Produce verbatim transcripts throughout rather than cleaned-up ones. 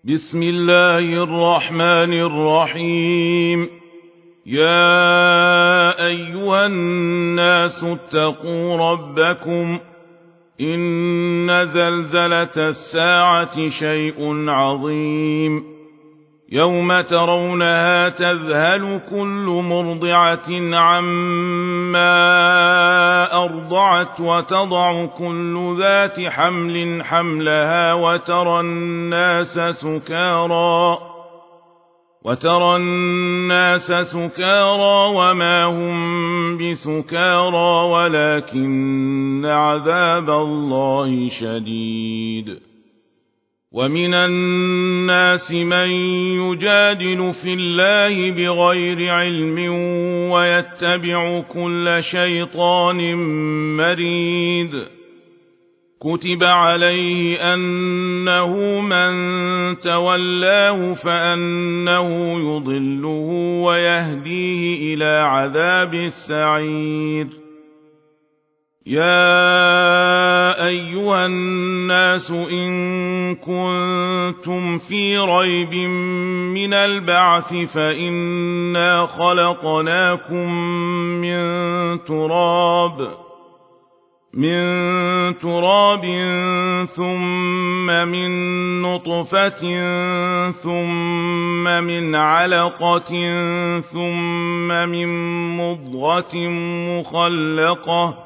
بسم الله الرحمن الرحيم. يا أيها الناس اتقوا ربكم إن زلزلة الساعة شيء عظيم يوم ترونها تذهل كل مرضعة عما أرضعت وتضع كل ذات حمل حملها وترى الناس سكارى وترى الناس سكارى وما هم بسكارى ولكن عذاب الله شديد. ومن الناس من يجادل في الله بغير علم ويتبع كل شيطان مريد. كتب عليه أنه من تولاه فأنه يضله ويهديه إلى عذاب السعير. يا أيها الناس إن كنتم في ريب من البعث فإنا خلقناكم من تراب من تراب ثم من نطفة ثم من علقة ثم من مضغة مخلقة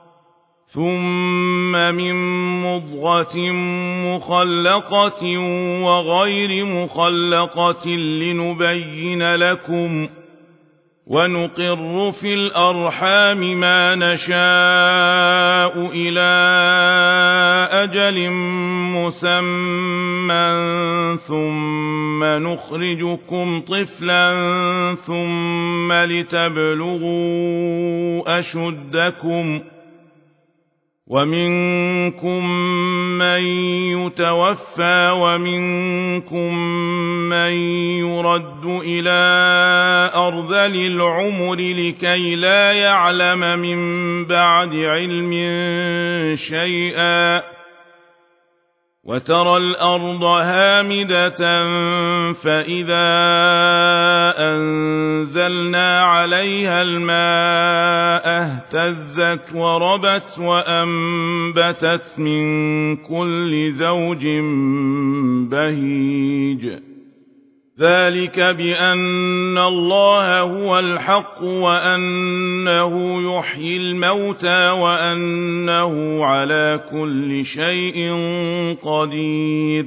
ثم من مضغة مخلقة وغير مخلقة لنبين لكم ونقر في الأرحام ما نشاء إلى أجل مسمى ثم نخرجكم طفلا ثم لتبلغوا أشدكم ومنكم من يتوفى ومنكم من يرد إلى أرذل العمر لكي لا يعلم من بعد علم شيئا. وترى الأرض هامدة فإذا أنزلنا عليها الماء اهتزت وربت وأنبتت من كل زوج بهيج. ذلك بأن الله هو الحق وأنه يحيي الموتى وأنه على كل شيء قدير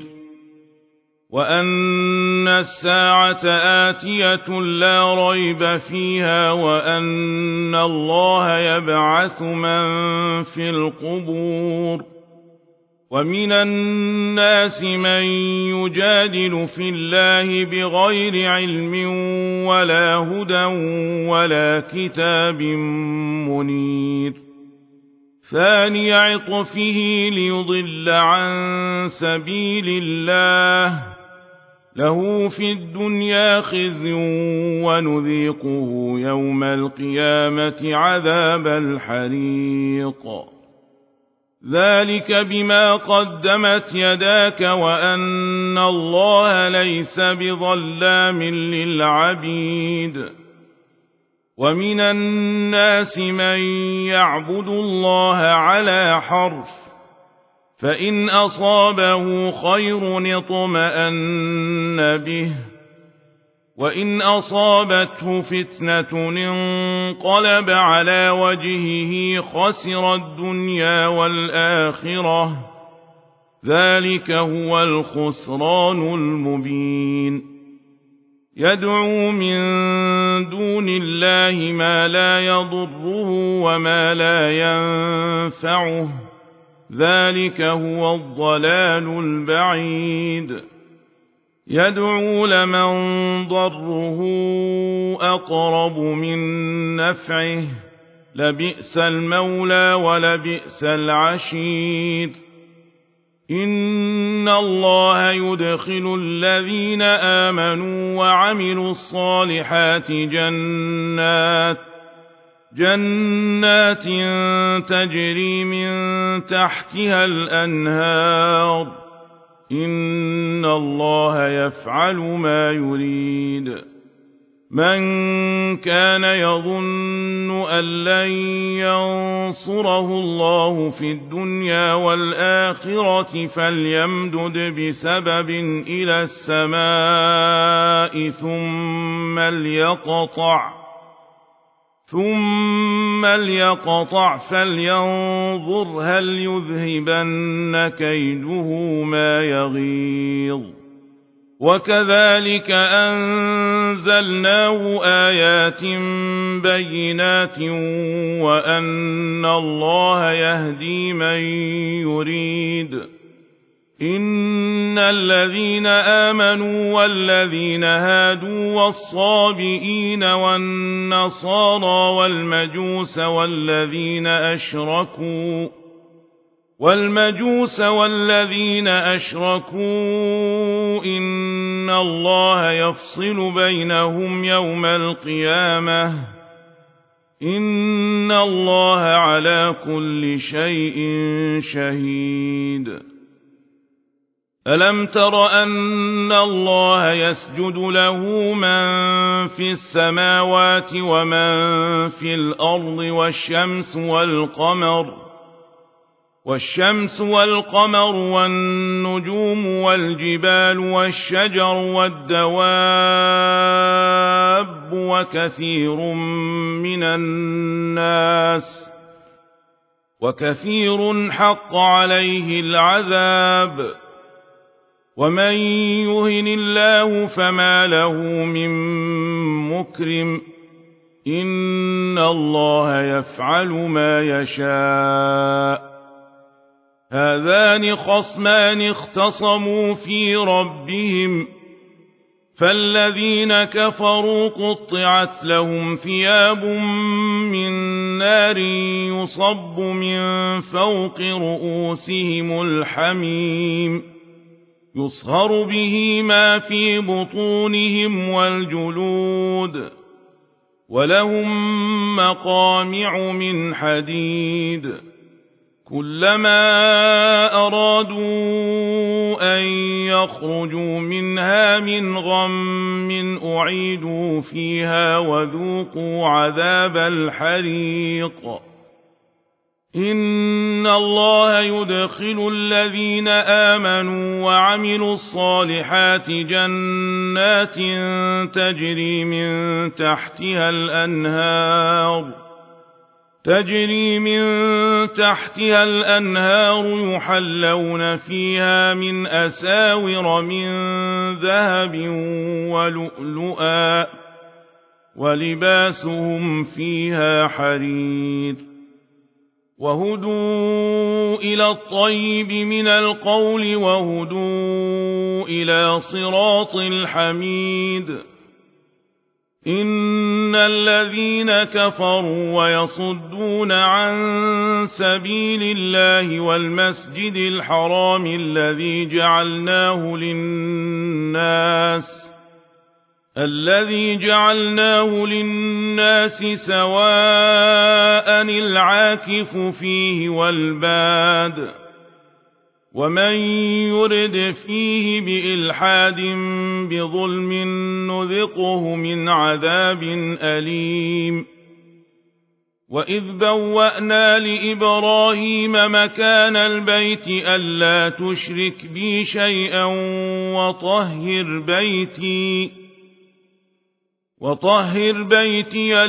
وأن الساعة آتية لا ريب فيها وأن الله يبعث من في القبور. ومن الناس من يجادل في الله بغير علم ولا هدى ولا كتاب منير. ثاني عطفه ليضل عن سبيل الله له في الدنيا خزي ونذيقه يوم القيامة عذاب الحريق. ذلك بما قدمت يداك وأن الله ليس بظلام للعبيد. ومن الناس من يعبد الله على حرف فإن أصابه خير اطمأن به وإن أصابته فتنة انقلب على وجهه خسر الدنيا والآخرة. ذلك هو الخسران المبين. يدعو من دون الله ما لا يضره وما لا ينفعه. ذلك هو الضلال البعيد. يدعو لمن ضره أقرب من نفعه لبئس المولى ولبئس العشير. إن الله يدخل الذين آمنوا وعملوا الصالحات جنات جنات تجري من تحتها الأنهار إن الله يفعل ما يريد من كان يظن أن لن ينصره الله في الدنيا والآخرة فليمدد بسبب إلى السماء ثم ليقطع ثم ليقطع فلينظر هل يذهبن كيده ما يغيظ وكذلك أنزلناه آيات بينات وأن الله يهدي من يريد إن الذين آمنوا والذين هادوا والصابئين والنصارى والمجوس والذين أشركوا والمجوس والذين أشركوا إن الله يفصل بينهم يوم القيامة إن الله على كل شيء شهيد ألم تر أن الله يسجد له من في السماوات ومن في الأرض والشمس والقمر والشمس والقمر والنجوم والجبال والشجر والدواب وكثير من الناس وكثير حق عليه العذاب ومن يهن الله فما له من مكرم إن الله يفعل ما يشاء هذان خصمان اختصموا في ربهم فالذين كفروا قطعت لهم ثياب من نار يصب من فوق رؤوسهم الحميم يصهر به ما في بطونهم والجلود ولهم مقامع من حديد كلما أرادوا أن يخرجوا منها من غم أعيدوا فيها وذوقوا عذاب الحريق إن الله يدخل الذين آمنوا وعملوا الصالحات جنات تجري من تحتها الأنهار تجري من تحتها الأنهار يحلون فيها من أساور من ذهب ولؤلؤا ولباسهم فيها حرير وهدوا إلى الطيب من القول وهدوا إلى صراط الحميد إن الذين كفروا ويصدون عن سبيل الله والمسجد الحرام الذي جعلناه للناس الذي جعلناه للناس سواء العاكف فيه والباد ومن يرد فيه بإلحاد بظلم نذقه من عذاب أليم وإذ بوأنا لإبراهيم مكان البيت ألا تشرك بي شيئا وطهر بيتي وطهر بيتي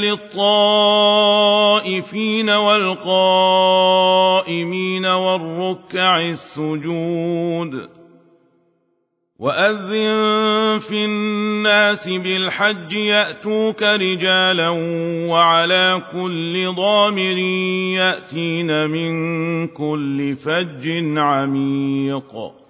للطائفين والقائمين والركع السجود وأذن في الناس بالحج يأتوك رجالا وعلى كل ضامر يأتين من كل فج عميق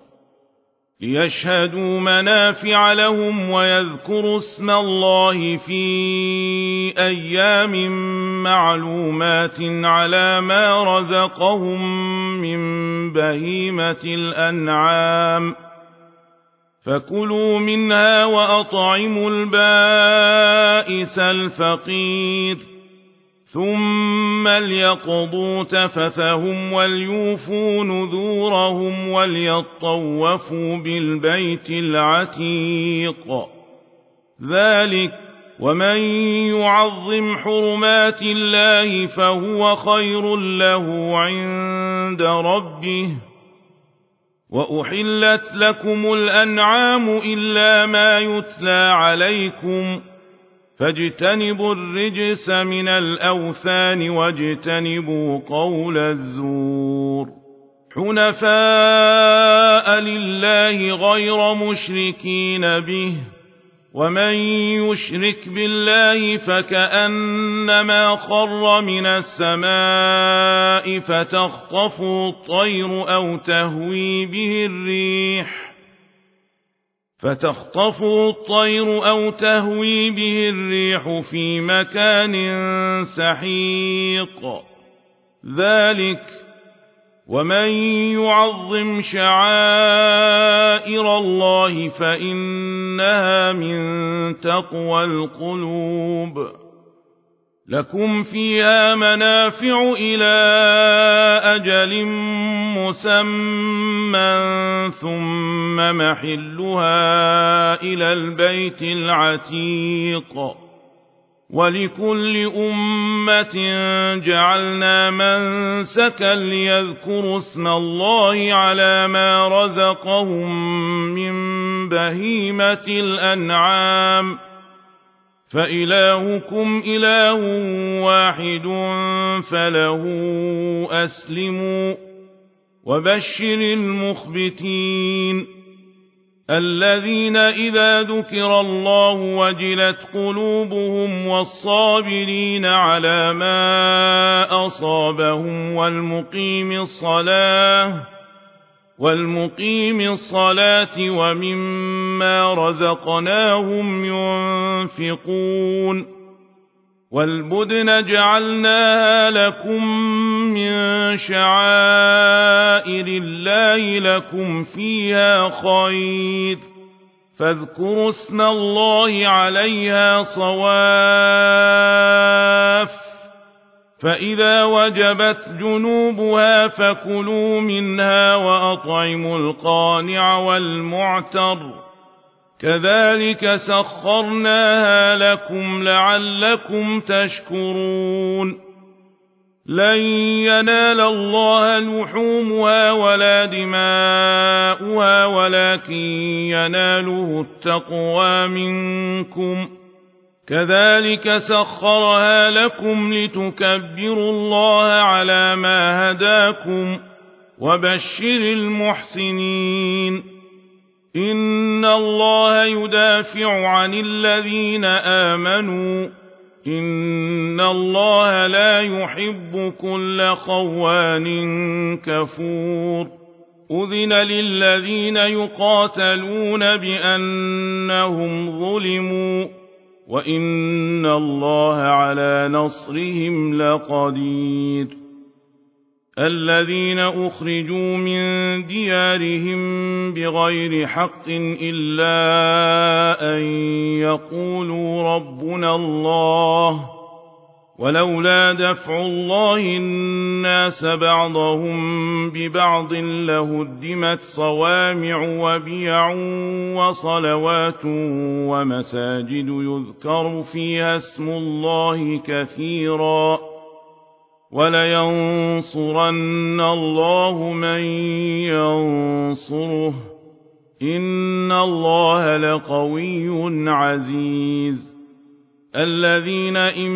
ليشهدوا منافع لهم ويذكروا اسم الله في أيام معلومات على ما رزقهم من بهيمة الأنعام فكلوا منها وأطعموا البائس الفقير ثم ليقضوا تفثهم وليوفوا نذورهم وليطوفوا بالبيت العتيق ذلك ومن يعظم حرمات الله فهو خير له عند ربه وأحلت لكم الأنعام إلا ما يتلى عليكم فاجتنبوا الرجس من الأوثان واجتنبوا قول الزور حنفاء لله غير مشركين به ومن يشرك بالله فكأنما خر من السماء فتخطفه الطير أو تهوي به الريح فتخطفه الطير أو تهوي به الريح في مكان سحيق ذلك ومن يعظم شعائر الله فإنها من تقوى القلوب لكم فيها منافع إلى أجل مسمى ثم محلها إلى البيت العتيق ولكل أمة جعلنا منسكا ليذكروا اسم الله على ما رزقهم من بهيمة الأنعام فإلهكم إله واحد فله أسلموا وبشر المخبتين الذين إذا ذكر الله وجلت قلوبهم والصابرين على ما أصابهم والمقيم الصلاة والمقيم الصلاة ومما رزقناهم ينفقون والبدن جعلناها لكم من شعائر الله لكم فيها خير فاذكروا اسم الله عليها صواف فإذا وجبت جنوبها فكلوا منها وأطعموا القانع والمعتر كذلك سخرناها لكم لعلكم تشكرون لن ينال الله لحومها ولا دماؤها ولكن يناله التقوى منكم كذلك سخرها لكم لتكبروا الله على ما هداكم وبشر المحسنين إن الله يدافع عن الذين آمنوا إن الله لا يحب كل خوان كفور أذن للذين يقاتلون بأنهم ظلموا وإن الله على نصرهم لقدير الذين أخرجوا من ديارهم بغير حق إلا أن يقولوا ربنا الله ولولا دفع الله الناس بعضهم ببعض لهدمت صوامع وبيع وصلوات ومساجد يذكر فيها اسم الله كثيرا ولينصرن الله من ينصره إن الله لقوي عزيز الذين إن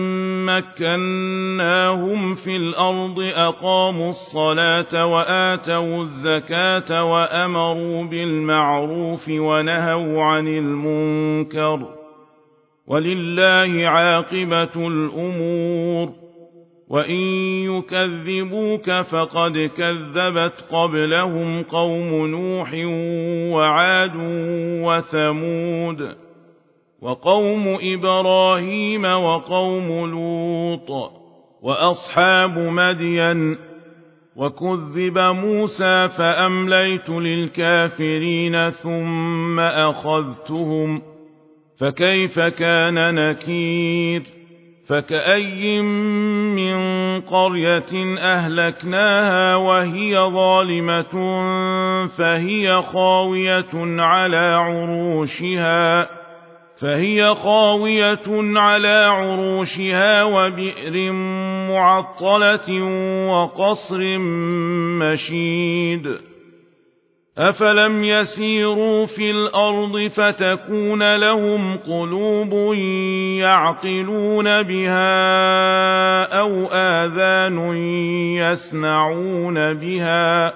مكناهم في الأرض أقاموا الصلاة وآتوا الزكاة وأمروا بالمعروف ونهوا عن المنكر ولله عاقبة الأمور وإن يكذبوك فقد كذبت قبلهم قوم نوح وعاد وثمود وقوم إبراهيم وقوم لوط وأصحاب مدين وكذب موسى فأمليت للكافرين ثم أخذتهم فكيف كان نكير فكأي من قرية أهلكناها وهي ظالمة فهي خاوية على عروشها فهي خاوية على عروشها وبئر معطلة وقصر مشيد أفلم يسيروا في الأرض فتكون لهم قلوب يعقلون بها أو آذان يسمعون بها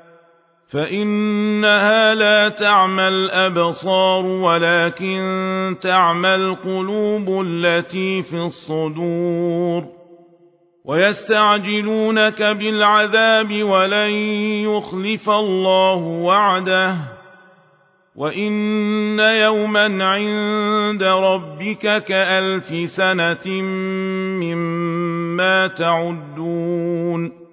فإنها لا تعمى الأبصار ولكن تعمى القلوب التي في الصدور ويستعجلونك بالعذاب ولن يخلف الله وعده وإن يوما عند ربك كألف سنة مما تعدون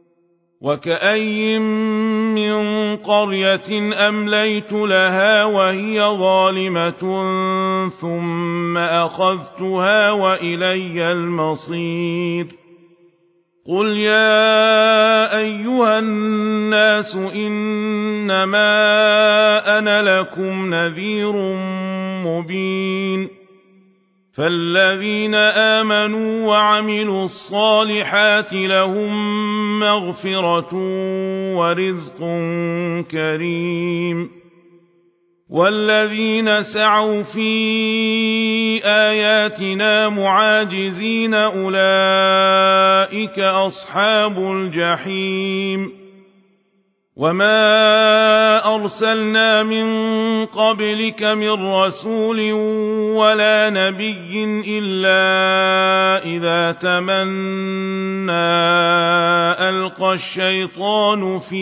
وكأي من قرية أمليت لها وهي ظالمة ثم أخذتها وإلي المصير قل يا أيها الناس إنما أنا لكم نذير مبين فالذين آمنوا وعملوا الصالحات لهم مغفرة ورزق كريم والذين سعوا في آياتنا معاجزين أولئك أصحاب الجحيم وما أرسلنا من قبلك من رسول ولا نبي إلا إذا تمنى ألقى الشيطان في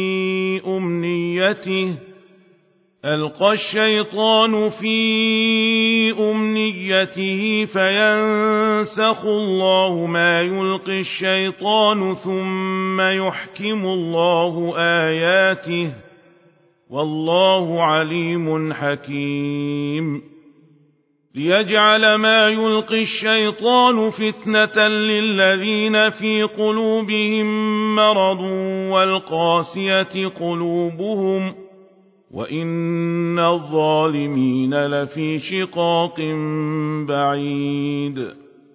أمنيته ألقى الشيطان في أمنيته فينسخ الله ما يلقي الشيطان ثم يحكم الله آياته والله عليم حكيم ليجعل ما يلقي الشيطان فتنة للذين في قلوبهم مرض والقاسية قلوبهم وإن الظالمين لفي شقاق بعيد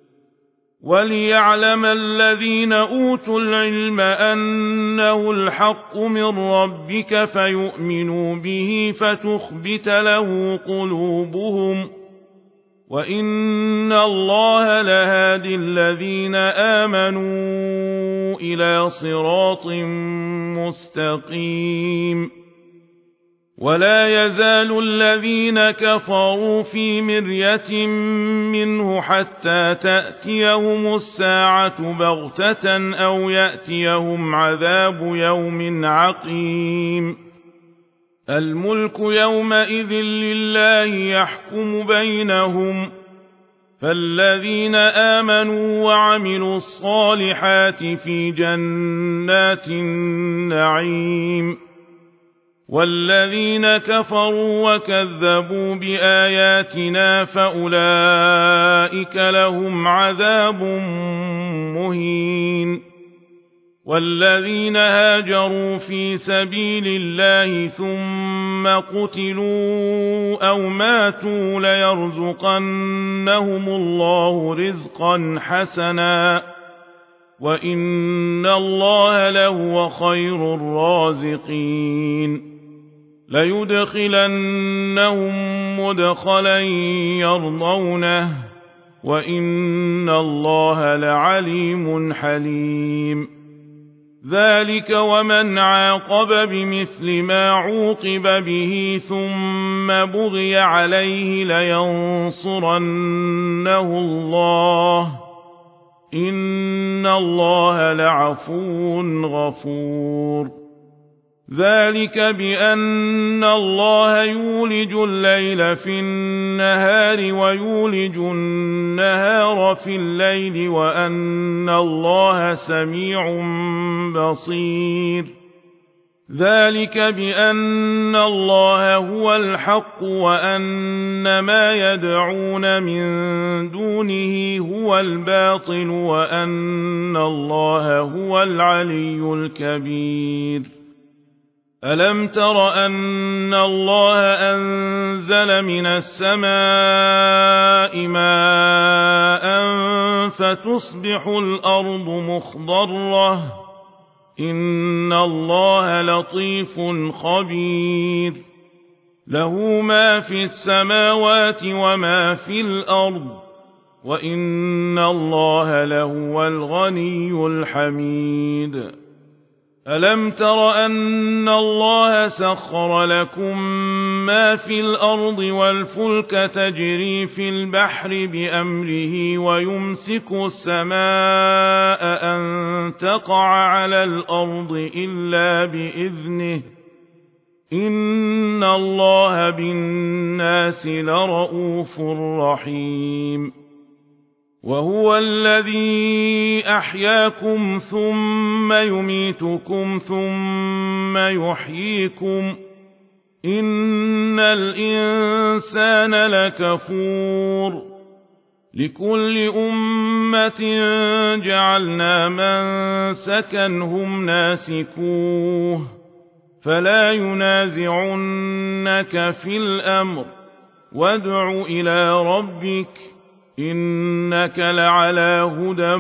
وليعلم الذين أوتوا العلم أنه الحق من ربك فيؤمنوا به فتخبت له قلوبهم وإن الله لهادي الذين آمنوا إلى صراط مستقيم ولا يزال الذين كفروا في مرية منه حتى تأتيهم الساعة بغتة أو يأتيهم عذاب يوم عقيم الملك يومئذ لله يحكم بينهم فالذين آمنوا وعملوا الصالحات في جنات النعيم والذين كفروا وكذبوا بآياتنا فأولئك لهم عذاب مهين والذين هاجروا في سبيل الله ثم قتلوا أو ماتوا ليرزقنهم الله رزقا حسنا وإن الله لهو خير الرازقين ليدخلنهم مدخلا يرضونه وإن الله لعليم حليم ذلك ومن عاقب بمثل ما عوقب به ثم بغي عليه لينصرنه الله إن الله لعفو غفور ذلك بأن الله يولج الليل في النهار ويولج النهار في الليل وأن الله سميع بصير ذلك بأن الله هو الحق وأن ما يدعون من دونه هو الباطل وأن الله هو العلي الكبير ألم تر أن الله أنزل من السماء ماء فتصبح الأرض مخضرة إن الله لطيف خبير له ما في السماوات وما في الأرض وإن الله لهو الغني الحميد ألم تر أن الله سخر لكم ما في الأرض والفلك تجري في البحر بأمره ويمسك السماء أن تقع على الأرض إلا بإذنه إن الله بالناس لرءوف رحيم وهو الذي أحياكم ثم يميتكم ثم يحييكم إن الإنسان لكفور لكل أمة جعلنا منسكا هم ناسكوه فلا ينازعنك في الأمر وادع إلى ربك إنك لعلى هدى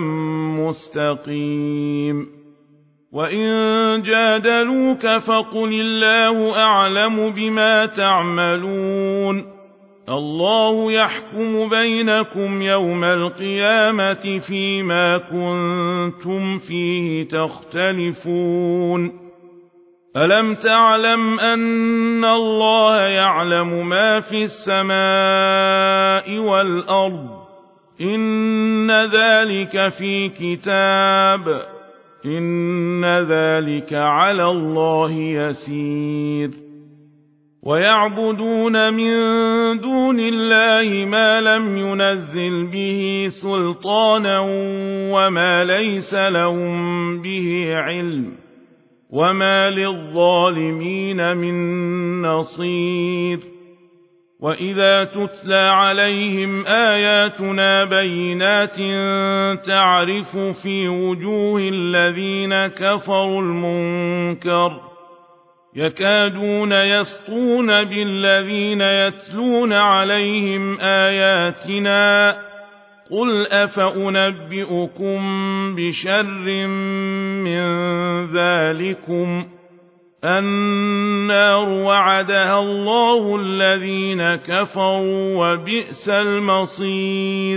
مستقيم وإن جادلوك فقل الله أعلم بما تعملون الله يحكم بينكم يوم القيامة فيما كنتم فيه تختلفون ألم تعلم أن الله يعلم ما في السماء والأرض إن ذلك في كتاب إن ذلك على الله يسير ويعبدون من دون الله ما لم ينزل به سلطانا وما ليس لهم به علم وما للظالمين من نصير وإذا تتلى عليهم آياتنا بينات تعرف في وجوه الذين كفروا المنكر يكادون يسطون بالذين يتلون عليهم آياتنا قل أفأنبئكم بشر من ذلكم النار وعدها الله الذين كفروا وبئس المصير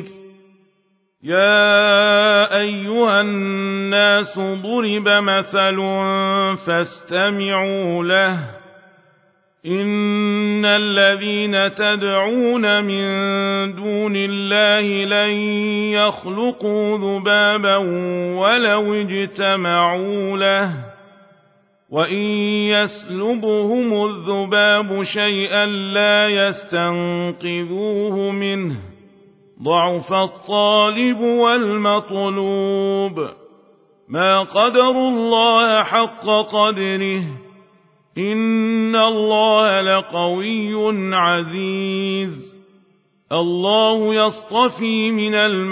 يا أيها الناس ضرب مثل فاستمعوا له إن الذين تدعون من دون الله لن يخلقوا ذبابا ولو اجتمعوا له وإن يسلبهم الذباب شيئا لا يستنقذوه منه ضعف الطالب والمطلوب ما قدروا الله حق قدره إن الله لقوي عزيز الله يصطفي من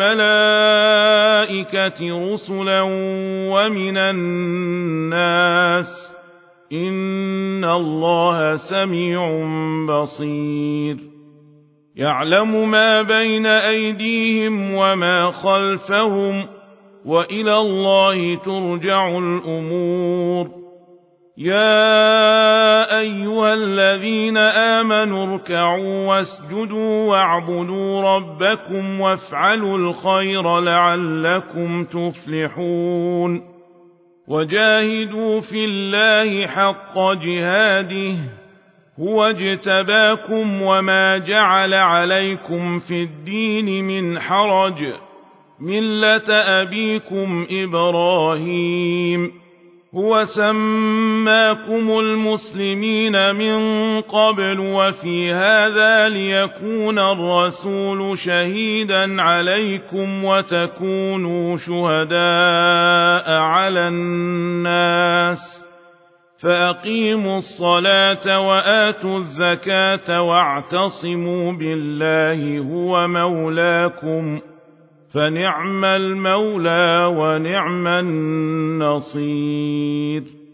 الملائكة رسلا ومن الناس إن الله سميع بصير يعلم ما بين أيديهم وما خلفهم وإلى الله ترجع الأمور يا أيها الذين آمنوا اركعوا واسجدوا واعبدوا ربكم وافعلوا الخير لعلكم تفلحون وجاهدوا في الله حق جهاده هو اجتباكم وما جعل عليكم في الدين من حرج ملة أبيكم إبراهيم هو سماكم المسلمين من قبل وفي هذا ليكون الرسول شهيدا عليكم وتكونوا شهداء على الناس فأقيموا الصلاة وآتوا الزكاة واعتصموا بالله هو مولاكم فنعم المولى ونعم النصير